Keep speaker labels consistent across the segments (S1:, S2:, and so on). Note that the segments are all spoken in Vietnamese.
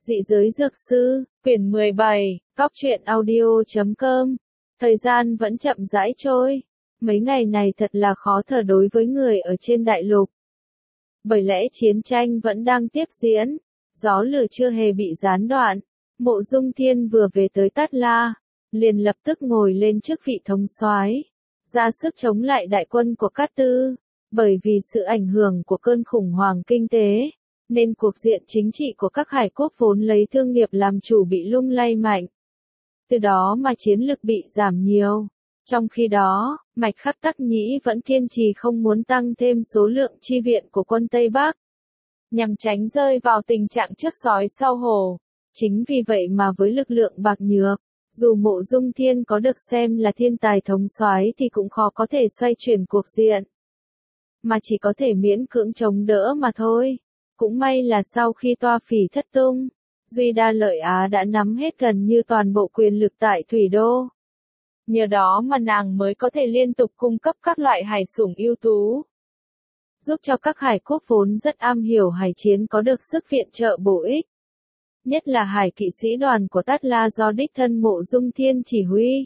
S1: Dị giới dược sư, quyển 17, Cóc truyện audio.com. Thời gian vẫn chậm rãi trôi. Mấy ngày này thật là khó thở đối với người ở trên đại lục. Bởi lẽ chiến tranh vẫn đang tiếp diễn, gió lửa chưa hề bị gián đoạn. Mộ Dung Thiên vừa về tới Tát La, liền lập tức ngồi lên chức vị thống soái, ra sức chống lại đại quân của Cát Tư. Bởi vì sự ảnh hưởng của cơn khủng hoảng kinh tế, nên cuộc diện chính trị của các hải quốc vốn lấy thương nghiệp làm chủ bị lung lay mạnh. Từ đó mà chiến lực bị giảm nhiều. Trong khi đó, Mạch Khắc Tắc Nhĩ vẫn kiên trì không muốn tăng thêm số lượng chi viện của quân Tây Bắc, nhằm tránh rơi vào tình trạng trước sói sau hổ. Chính vì vậy mà với lực lượng bạc nhược, dù Mộ Dung Thiên có được xem là thiên tài thống soái thì cũng khó có thể xoay chuyển cuộc diện, mà chỉ có thể miễn cưỡng chống đỡ mà thôi. Cũng may là sau khi Toa Phỉ thất tung, Duy Đa Lợi Á đã nắm hết gần như toàn bộ quyền lực tại Thủy Đô. Nhờ đó mà nàng mới có thể liên tục cung cấp các loại hải sủng ưu tú, giúp cho các hải quốc vốn rất am hiểu hải chiến có được sức viện trợ bổ ích. Nhất là hải kỵ sĩ đoàn của Tát La do đích thân Mộ Dung Thiên chỉ huy.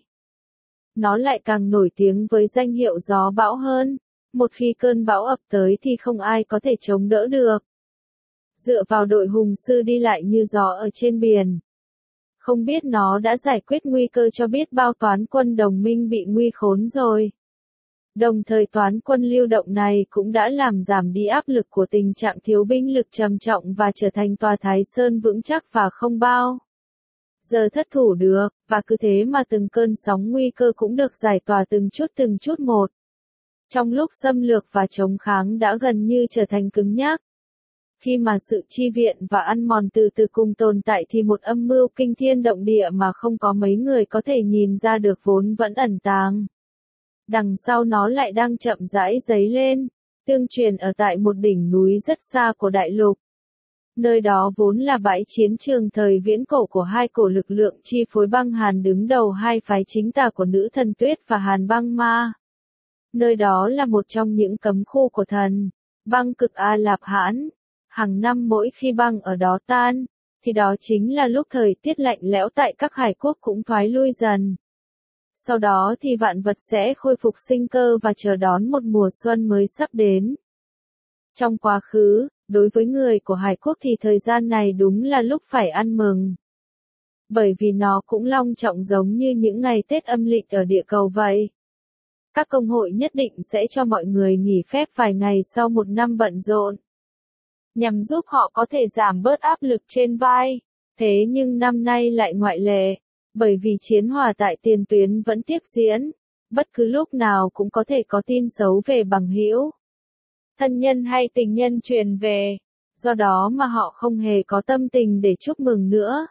S1: Nó lại càng nổi tiếng với danh hiệu gió bão hơn. Một khi cơn bão ập tới thì không ai có thể chống đỡ được. Dựa vào đội hùng sư đi lại như gió ở trên biển, không biết nó đã giải quyết nguy cơ cho biết bao toán quân đồng minh bị nguy khốn rồi. Đồng thời toán quân lưu động này cũng đã làm giảm đi áp lực của tình trạng thiếu binh lực trầm trọng và trở thành tòa Thái Sơn vững chắc và không bao giờ thất thủ được, và cứ thế mà từng cơn sóng nguy cơ cũng được giải tỏa từng chút một. Trong lúc xâm lược và chống kháng đã gần như trở thành cứng nhắc. Khi mà sự chi viện và ăn mòn từ từ cùng tồn tại thì một âm mưu kinh thiên động địa mà không có mấy người có thể nhìn ra được vốn vẫn ẩn tàng. Đằng sau nó lại đang chậm rãi dấy lên, tương truyền ở tại một đỉnh núi rất xa của đại lục. Nơi đó vốn là bãi chiến trường thời viễn cổ của hai cổ lực lượng chi phối băng hàn đứng đầu hai phái chính tà của Nữ Thần Tuyết và Hàn Băng Ma. Nơi đó là một trong những cấm khu của thần băng cực A Lạp Hãn. Hàng năm mỗi khi băng ở đó tan, thì đó chính là lúc thời tiết lạnh lẽo tại các hải quốc cũng thoái lui dần. Sau đó thì vạn vật sẽ khôi phục sinh cơ và chờ đón một mùa xuân mới sắp đến. Trong quá khứ, đối với người của hải quốc thì thời gian này đúng là lúc phải ăn mừng. Bởi vì nó cũng long trọng giống như những ngày Tết âm lịch ở địa cầu vậy. Các công hội nhất định sẽ cho mọi người nghỉ phép vài ngày sau một năm bận rộn, nhằm giúp họ có thể giảm bớt áp lực trên vai. Thế nhưng năm nay lại ngoại lệ, bởi vì chiến hỏa tại tiền tuyến vẫn tiếp diễn, bất cứ lúc nào cũng có thể có tin xấu về bằng hữu, thân nhân hay tình nhân truyền về, do đó mà họ không hề có tâm tình để chúc mừng nữa.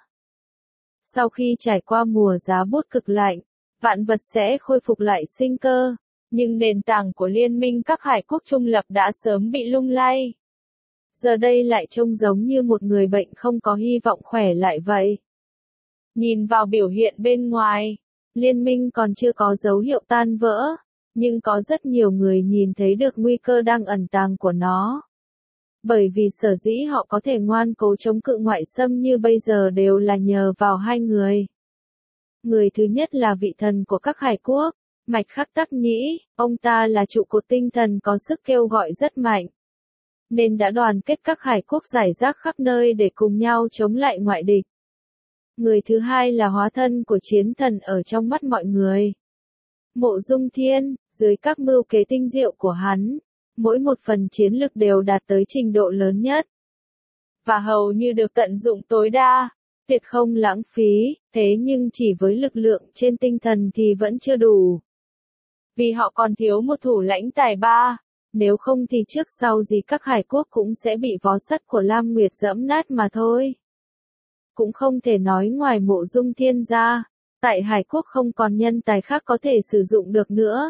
S1: Sau khi trải qua mùa giá bút cực lạnh, vạn vật sẽ khôi phục lại sinh cơ, nhưng nền tảng của liên minh các hải quốc trung lập đã sớm bị lung lay. Giờ đây lại trông giống như một người bệnh không có hy vọng khỏe lại vậy. Nhìn vào biểu hiện bên ngoài, liên minh còn chưa có dấu hiệu tan vỡ, nhưng có rất nhiều người nhìn thấy được nguy cơ đang ẩn tàng của nó. Bởi vì sở dĩ họ có thể ngoan cố chống cự ngoại xâm như bây giờ đều là nhờ vào hai người. Người thứ nhất là vị thần của các hải quốc, Mạch Khắc Tắc Nhĩ. Ông ta là trụ cột tinh thần có sức kêu gọi rất mạnh, nên đã đoàn kết các hải quốc rải rác khắp nơi để cùng nhau chống lại ngoại địch. Người thứ hai là hóa thân của chiến thần ở trong mắt mọi người, Mộ Dung Thiên. Dưới các mưu kế tinh diệu của hắn, mỗi một phần chiến lực đều đạt tới trình độ lớn nhất, và hầu như được tận dụng tối đa, tuyệt không lãng phí. Thế nhưng chỉ với lực lượng trên tinh thần thì vẫn chưa đủ, vì họ còn thiếu một thủ lãnh tài ba. Nếu không thì trước sau gì các hải quốc cũng sẽ bị vó sắt của Lam Nguyệt giẫm nát mà thôi. Cũng không thể nói ngoài Mộ Dung Thiên ra, tại hải quốc không còn nhân tài khác có thể sử dụng được nữa.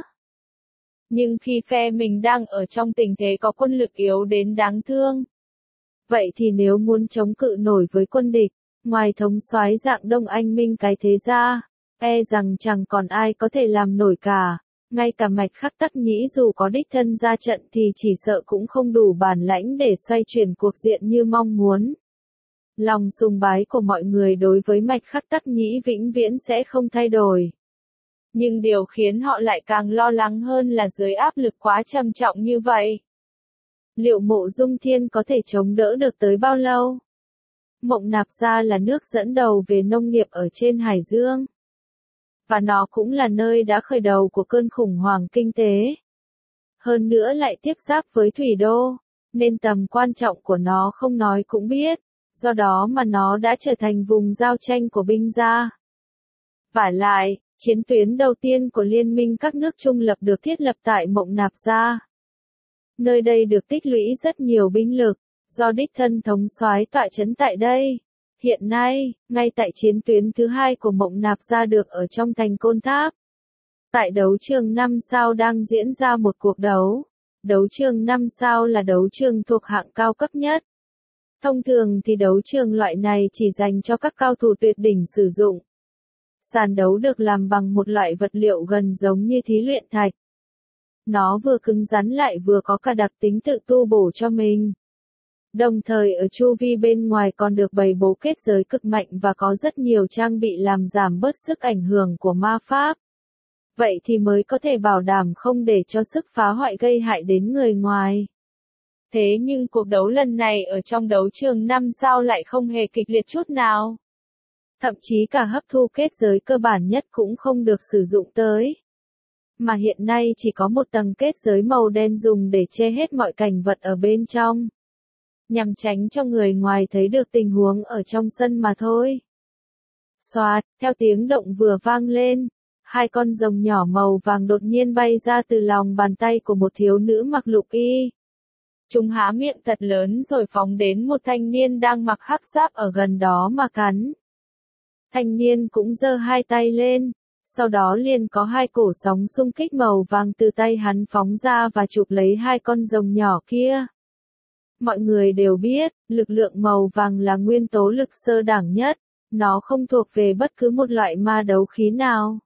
S1: Nhưng khi phe mình đang ở trong tình thế có quân lực yếu đến đáng thương, vậy thì nếu muốn chống cự nổi với quân địch, ngoài thống soái dạng Đông Anh Minh cái thế ra, e rằng chẳng còn ai có thể làm nổi cả. Ngay cả Mạch Khắc Tắc Nhĩ dù có đích thân ra trận thì chỉ sợ cũng không đủ bản lãnh để xoay chuyển cuộc diện như mong muốn. Lòng sùng bái của mọi người đối với Mạch Khắc Tắc Nhĩ vĩnh viễn sẽ không thay đổi. Nhưng điều khiến họ lại càng lo lắng hơn là dưới áp lực quá trầm trọng như vậy, liệu Mộ Dung Thiên có thể chống đỡ được tới bao lâu? Mộng Nạp Gia là nước dẫn đầu về nông nghiệp ở trên Hải Dương. Và nó cũng là nơi đã khởi đầu của cơn khủng hoảng kinh tế. Hơn nữa lại tiếp giáp với Thủy Đô, nên tầm quan trọng của nó không nói cũng biết, do đó mà nó đã trở thành vùng giao tranh của binh gia. Vả lại, chiến tuyến đầu tiên của liên minh các nước trung lập được thiết lập tại Mộng Nạp Gia. Nơi đây được tích lũy rất nhiều binh lực, do đích thân thống soái tọa trấn tại đây. Hiện nay, ngay tại chiến tuyến thứ hai của Mộng Nạp Gia được ở trong thành Côn Tháp. Tại đấu trường 5 sao đang diễn ra một cuộc đấu. Đấu trường 5 sao là đấu trường thuộc hạng cao cấp nhất. Thông thường thì đấu trường loại này chỉ dành cho các cao thủ tuyệt đỉnh sử dụng. Sàn đấu được làm bằng một loại vật liệu gần giống như thí luyện thạch. Nó vừa cứng rắn lại vừa có cả đặc tính tự tu bổ cho mình. Đồng thời ở chu vi bên ngoài còn được bày bố kết giới cực mạnh và có rất nhiều trang bị làm giảm bớt sức ảnh hưởng của ma pháp. Vậy thì mới có thể bảo đảm không để cho sức phá hoại gây hại đến người ngoài. Thế nhưng cuộc đấu lần này ở trong đấu trường 5 sao lại không hề kịch liệt chút nào. Thậm chí cả hấp thu kết giới cơ bản nhất cũng không được sử dụng tới. Mà hiện nay chỉ có một tầng kết giới màu đen dùng để che hết mọi cảnh vật ở bên trong. Nhằm tránh cho người ngoài thấy được tình huống ở trong sân mà thôi. Xoạt, theo tiếng động vừa vang lên, hai con rồng nhỏ màu vàng đột nhiên bay ra từ lòng bàn tay của một thiếu nữ mặc lục y. Chúng há miệng thật lớn rồi phóng đến một thanh niên đang mặc hắc giáp ở gần đó mà cắn. Thanh niên cũng giơ hai tay lên, sau đó liền có hai cổ sóng xung kích màu vàng từ tay hắn phóng ra và chụp lấy hai con rồng nhỏ kia. Mọi người đều biết, lực lượng màu vàng là nguyên tố lực sơ đẳng nhất, nó không thuộc về bất cứ một loại ma đấu khí nào.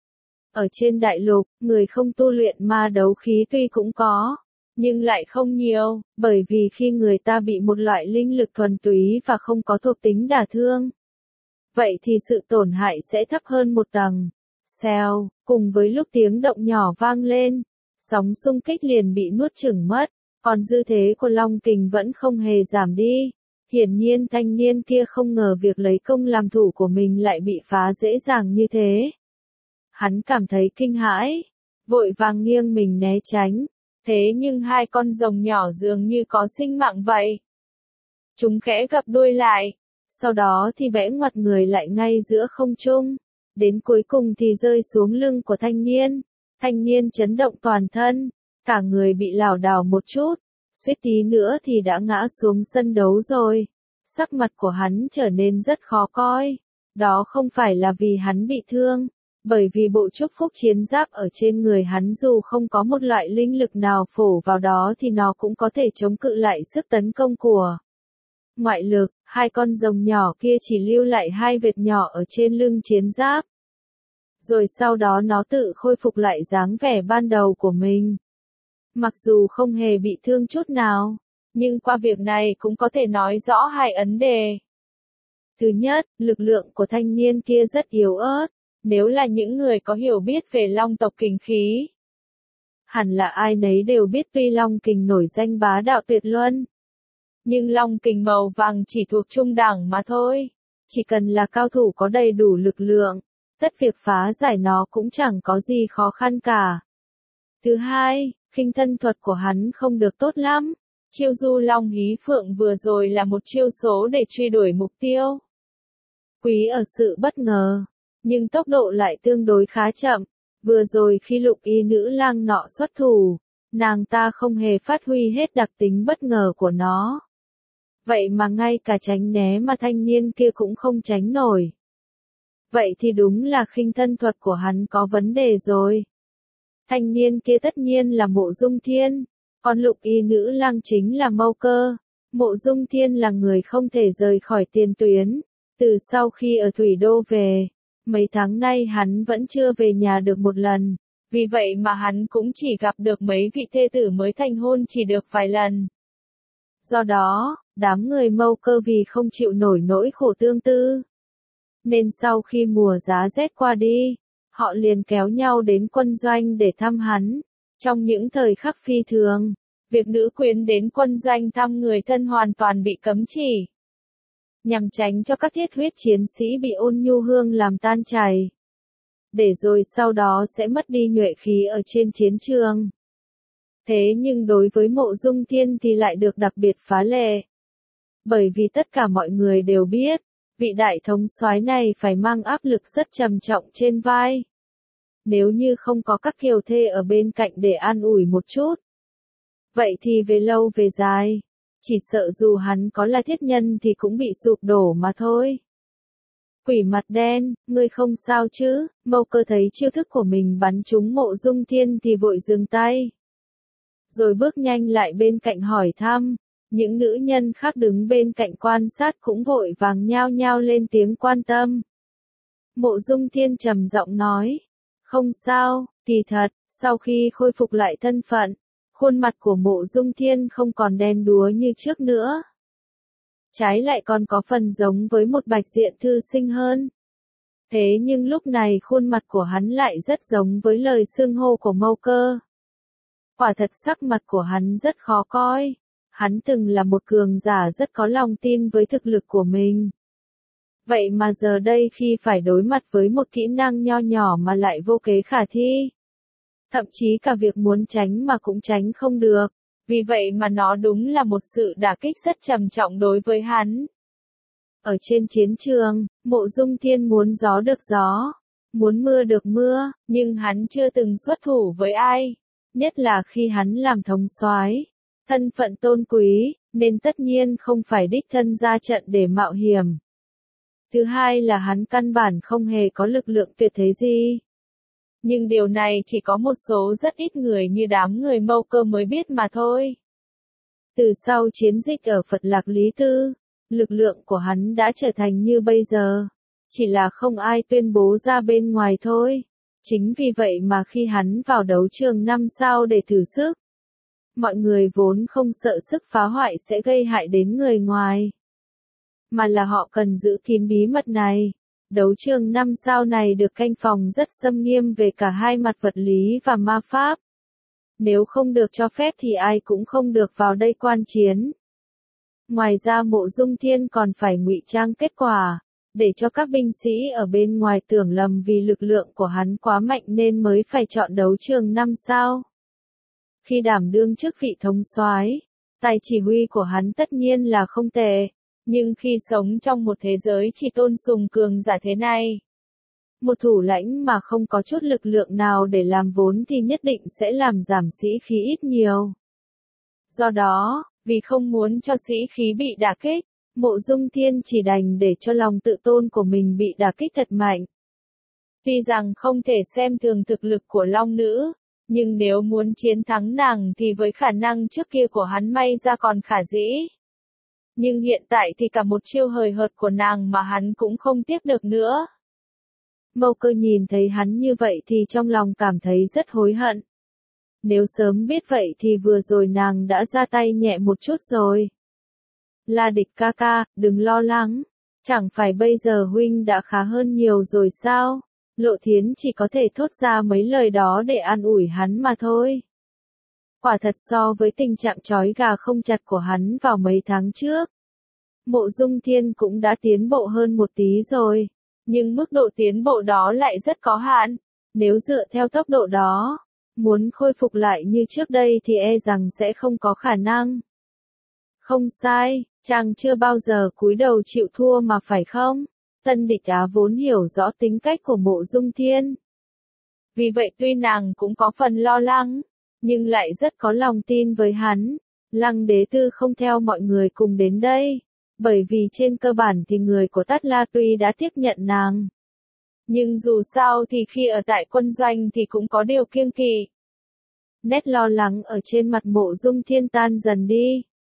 S1: Ở trên đại lục, người không tu luyện ma đấu khí tuy cũng có, nhưng lại không nhiều, bởi vì khi người ta bị một loại linh lực thuần túy và không có thuộc tính đả thương, vậy thì sự tổn hại sẽ thấp hơn một tầng. Xèo, cùng với lúc tiếng động nhỏ vang lên, sóng xung kích liền bị nuốt chửng mất, còn dư thế của Long Kình vẫn không hề giảm đi. Hiển nhiên thanh niên kia không ngờ việc lấy công làm thủ của mình lại bị phá dễ dàng như thế. Hắn cảm thấy kinh hãi, vội vàng nghiêng mình né tránh, thế nhưng hai con rồng nhỏ dường như có sinh mạng vậy. Chúng khẽ gập đuôi lại, sau đó thì bẽ ngoặt người lại ngay giữa không trung, đến cuối cùng thì rơi xuống lưng của thanh niên chấn động toàn thân, cả người bị lảo đảo một chút, suýt tí nữa thì đã ngã xuống sân đấu rồi. Sắc mặt của hắn trở nên rất khó coi, đó không phải là vì hắn bị thương, bởi vì bộ chúc phúc chiến giáp ở trên người hắn dù không có một loại linh lực nào phổ vào đó thì nó cũng có thể chống cự lại sức tấn công của ngoại lực. Hai con rồng nhỏ kia chỉ lưu lại hai vệt nhỏ ở trên lưng chiến giáp. Rồi sau đó nó tự khôi phục lại dáng vẻ ban đầu của mình. Mặc dù không hề bị thương chút nào, nhưng qua việc này cũng có thể nói rõ hai vấn đề. Thứ nhất, lực lượng của thanh niên kia rất yếu ớt, nếu là những người có hiểu biết về Long tộc kình khí. Hẳn là ai nấy đều biết tuy Long kình nổi danh bá đạo tuyệt luân, nhưng Long kình màu vàng chỉ thuộc trung đẳng mà thôi. Chỉ cần là cao thủ có đầy đủ lực lượng, tất việc phá giải nó cũng chẳng có gì khó khăn cả. Thứ hai, khinh thân thuật của hắn không được tốt lắm. Chiêu du long hí phượng vừa rồi là một chiêu số để truy đuổi mục tiêu. Quý ở sự bất ngờ, nhưng tốc độ lại tương đối khá chậm. Vừa rồi khi lục y nữ lang nọ xuất thủ, nàng ta không hề phát huy hết đặc tính bất ngờ của nó. Vậy mà ngay cả tránh né mà thanh niên kia cũng không tránh nổi. Vậy thì đúng là khinh thân thuật của hắn có vấn đề rồi. Thanh niên kia tất nhiên là Mộ Dung Thiên, còn lục y nữ lang chính là Mâu Cơ. Mộ Dung Thiên là người không thể rời khỏi tiền tuyến. Từ sau khi ở Thủy Đô về, mấy tháng nay hắn vẫn chưa về nhà được một lần. Vì vậy mà hắn cũng chỉ gặp được mấy vị thê tử mới thành hôn chỉ được vài lần. Do đó, đám người Mâu Cơ vì không chịu nổi nỗi khổ tương tư. Nên sau khi mùa giá rét qua đi, họ liền kéo nhau đến quân doanh để thăm hắn. Trong những thời khắc phi thường, việc nữ quyến đến quân doanh thăm người thân hoàn toàn bị cấm chỉ. Nhằm tránh cho các thiết huyết chiến sĩ bị Ôn Nhu Hương làm tan chảy. Để rồi sau đó sẽ mất đi nhuệ khí ở trên chiến trường. Thế nhưng đối với Mộ Dung Thiên thì lại được đặc biệt phá lệ. Bởi vì tất cả mọi người đều biết, vị đại thống soái này phải mang áp lực rất trầm trọng trên vai. Nếu như không có các kiều thê ở bên cạnh để an ủi một chút, vậy thì về lâu về dài, chỉ sợ dù hắn có là thiết nhân thì cũng bị sụp đổ mà thôi. Quỷ mặt đen, ngươi không sao chứ? Mâu Cơ thấy chiêu thức của mình bắn trúng Mộ Dung Thiên thì vội dừng tay. Rồi bước nhanh lại bên cạnh hỏi thăm. Những nữ nhân khác đứng bên cạnh quan sát cũng vội vàng nhao nhao lên tiếng quan tâm. Mộ Dung Thiên trầm giọng nói. Không sao, kỳ thật, sau khi khôi phục lại thân phận, khuôn mặt của Mộ Dung Thiên không còn đen đúa như trước nữa. Trái lại còn có phần giống với một bạch diện thư sinh hơn. Thế nhưng lúc này khuôn mặt của hắn lại rất giống với lời xưng hô của Mâu Cơ. Quả thật sắc mặt của hắn rất khó coi. Hắn từng là một cường giả rất có lòng tin với thực lực của mình. Vậy mà giờ đây khi phải đối mặt với một kỹ năng nho nhỏ mà lại vô kế khả thi. Thậm chí cả việc muốn tránh mà cũng tránh không được. Vì vậy mà nó đúng là một sự đả kích rất trầm trọng đối với hắn. Ở trên chiến trường, Mộ Dung Thiên muốn gió được gió, muốn mưa được mưa, nhưng hắn chưa từng xuất thủ với ai. Nhất là khi hắn làm thống soái, thân phận tôn quý, nên tất nhiên không phải đích thân ra trận để mạo hiểm. Thứ hai là hắn căn bản không hề có lực lượng tuyệt thế gì. Nhưng điều này chỉ có một số rất ít người như đám người Mâu Cơ mới biết mà thôi. Từ sau chiến dịch ở Phật Lạc Lý Tư, lực lượng của hắn đã trở thành như bây giờ. Chỉ là không ai tuyên bố ra bên ngoài thôi. Chính vì vậy mà khi hắn vào đấu trường 5 sao để thử sức, mọi người vốn không sợ sức phá hoại sẽ gây hại đến người ngoài. Mà là họ cần giữ kín bí mật này. Đấu trường 5 sao này được canh phòng rất xâm nghiêm về cả hai mặt vật lý và ma pháp. Nếu không được cho phép thì ai cũng không được vào đây quan chiến. Ngoài ra Mộ Dung Thiên còn phải ngụy trang kết quả, để cho các binh sĩ ở bên ngoài tưởng lầm vì lực lượng của hắn quá mạnh nên mới phải chọn đấu trường 5 sao. Khi đảm đương chức vị thống soái, tài chỉ huy của hắn tất nhiên là không tệ, nhưng khi sống trong một thế giới chỉ tôn sùng cường giả thế này, một thủ lãnh mà không có chút lực lượng nào để làm vốn thì nhất định sẽ làm giảm sĩ khí ít nhiều. Do đó, vì không muốn cho sĩ khí bị đả kích, Mộ Dung Thiên chỉ đành để cho lòng tự tôn của mình bị đả kích thật mạnh. Tuy rằng không thể xem thường thực lực của Long Nữ, nhưng nếu muốn chiến thắng nàng thì với khả năng trước kia của hắn may ra còn khả dĩ. Nhưng hiện tại thì cả một chiêu hời hợt của nàng mà hắn cũng không tiếp được nữa. Mâu Cơ nhìn thấy hắn như vậy thì trong lòng cảm thấy rất hối hận. Nếu sớm biết vậy thì vừa rồi nàng đã ra tay nhẹ một chút rồi. La Địch ca ca, đừng lo lắng. Chẳng phải bây giờ huynh đã khá hơn nhiều rồi sao? Lộ Thiến chỉ có thể thốt ra mấy lời đó để an ủi hắn mà thôi. Quả thật so với tình trạng trói gà không chặt của hắn vào mấy tháng trước, Mộ Dung Thiên cũng đã tiến bộ hơn một tí rồi. Nhưng mức độ tiến bộ đó lại rất có hạn. Nếu dựa theo tốc độ đó, muốn khôi phục lại như trước đây thì e rằng sẽ không có khả năng. Không sai, chàng chưa bao giờ cúi đầu chịu thua mà phải không? Tân Địch Á vốn hiểu rõ tính cách của Mộ Dung Thiên. Vì vậy tuy nàng cũng có phần lo lắng, nhưng lại rất có lòng tin với hắn. Lăng Đế Tư không theo mọi người cùng đến đây, bởi vì trên cơ bản thì người của Tát La tuy đã tiếp nhận nàng. Nhưng dù sao thì khi ở tại quân doanh thì cũng có điều kiêng kỵ. Nét lo lắng ở trên mặt Mộ Dung Thiên tan dần đi.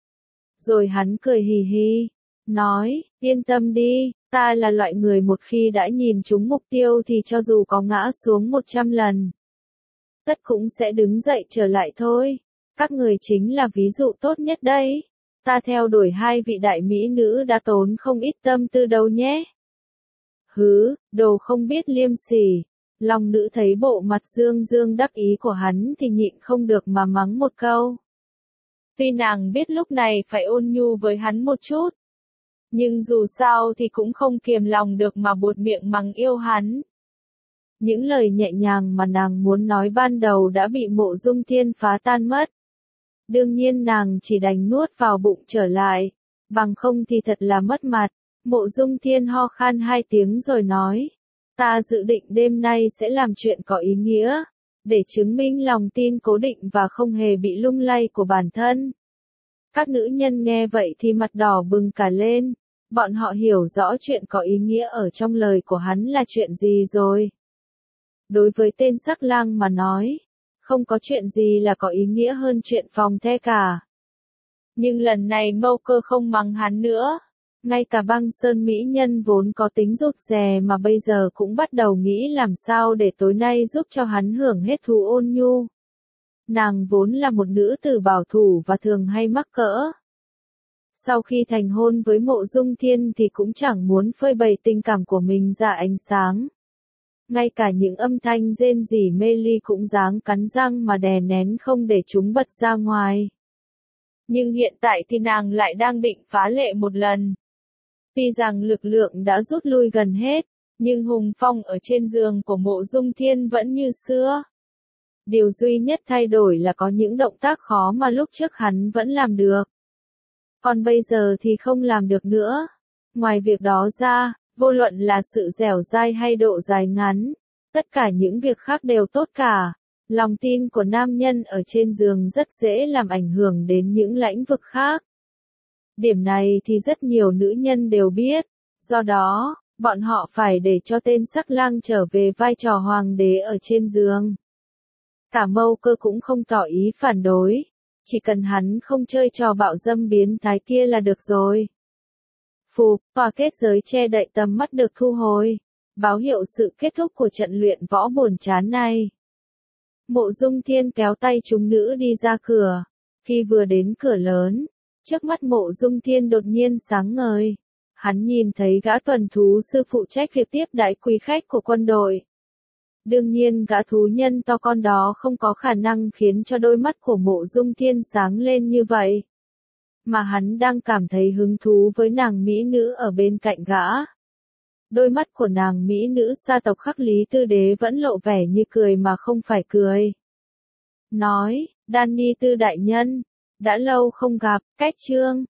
S1: Rồi hắn cười hì hì, nói, yên tâm đi, ta là loại người một khi đã nhìn trúng mục tiêu thì cho dù có ngã xuống 100 lần, tất cũng sẽ đứng dậy trở lại thôi. Các người chính là ví dụ tốt nhất đấy. Ta theo đuổi hai vị đại mỹ nữ đã tốn không ít tâm tư đâu nhé. Hứ, đồ không biết liêm sỉ. Long nữ thấy bộ mặt dương dương đắc ý của hắn thì nhịn không được mà mắng một câu. Tuy nàng biết lúc này phải ôn nhu với hắn một chút, nhưng dù sao thì cũng không kiềm lòng được mà buột miệng mắng yêu hắn. Những lời nhẹ nhàng mà nàng muốn nói ban đầu đã bị Mộ Dung Thiên phá tan mất. Đương nhiên nàng chỉ đành nuốt vào bụng trở lại, bằng không thì thật là mất mặt. Mộ Dung Thiên ho khan 2 tiếng rồi nói, ta dự định đêm nay sẽ làm chuyện có ý nghĩa, để chứng minh lòng tin cố định và không hề bị lung lay của bản thân. Các nữ nhân nghe vậy thì mặt đỏ bừng cả lên, bọn họ hiểu rõ chuyện có ý nghĩa ở trong lời của hắn là chuyện gì rồi. Đối với tên sắc lang mà nói, không có chuyện gì là có ý nghĩa hơn chuyện phòng the cả. Nhưng lần này Mâu Cơ không mắng hắn nữa. Ngay cả Băng Sơn mỹ nhân vốn có tính rụt rè mà bây giờ cũng bắt đầu nghĩ làm sao để tối nay giúp cho hắn hưởng hết thú ôn nhu. Nàng vốn là một nữ tử bảo thủ và thường hay mắc cỡ. Sau khi thành hôn với Mộ Dung Thiên thì cũng chẳng muốn phơi bày tình cảm của mình ra ánh sáng. Ngay cả những âm thanh rên rỉ mê ly cũng ráng cắn răng mà đè nén không để chúng bật ra ngoài. Nhưng hiện tại thì nàng lại đang định phá lệ một lần. Tuy rằng lực lượng đã rút lui gần hết, nhưng hùng phong ở trên giường của Mộ Dung Thiên vẫn như xưa. Điều duy nhất thay đổi là có những động tác khó mà lúc trước hắn vẫn làm được. Còn bây giờ thì không làm được nữa. Ngoài việc đó ra, vô luận là sự dẻo dai hay độ dài ngắn, tất cả những việc khác đều tốt cả. Lòng tin của nam nhân ở trên giường rất dễ làm ảnh hưởng đến những lĩnh vực khác. Điểm này thì rất nhiều nữ nhân đều biết, do đó, bọn họ phải để cho tên sắc lang trở về vai trò hoàng đế ở trên giường. Cả Mâu Cơ cũng không tỏ ý phản đối, chỉ cần hắn không chơi trò bạo dâm biến thái kia là được rồi. Phù, tòa kết giới che đậy tầm mắt được thu hồi, báo hiệu sự kết thúc của trận luyện võ buồn chán này. Mộ Dung Thiên kéo tay chúng nữ đi ra cửa, khi vừa đến cửa lớn, trước mắt Mộ Dung Thiên đột nhiên sáng ngời. Hắn nhìn thấy gã tuần thú sư phụ trách việc tiếp đãi quý khách của quân đội. Đương nhiên gã thú nhân to con đó không có khả năng khiến cho đôi mắt của Mộ Dung Thiên sáng lên như vậy. Mà hắn đang cảm thấy hứng thú với nàng mỹ nữ ở bên cạnh gã. Đôi mắt của nàng mỹ nữ gia tộc Khắc Lý Tư Đế vẫn lộ vẻ như cười mà không phải cười. Nói, Đan Ni Tư đại nhân, đã lâu không gặp, cách chương.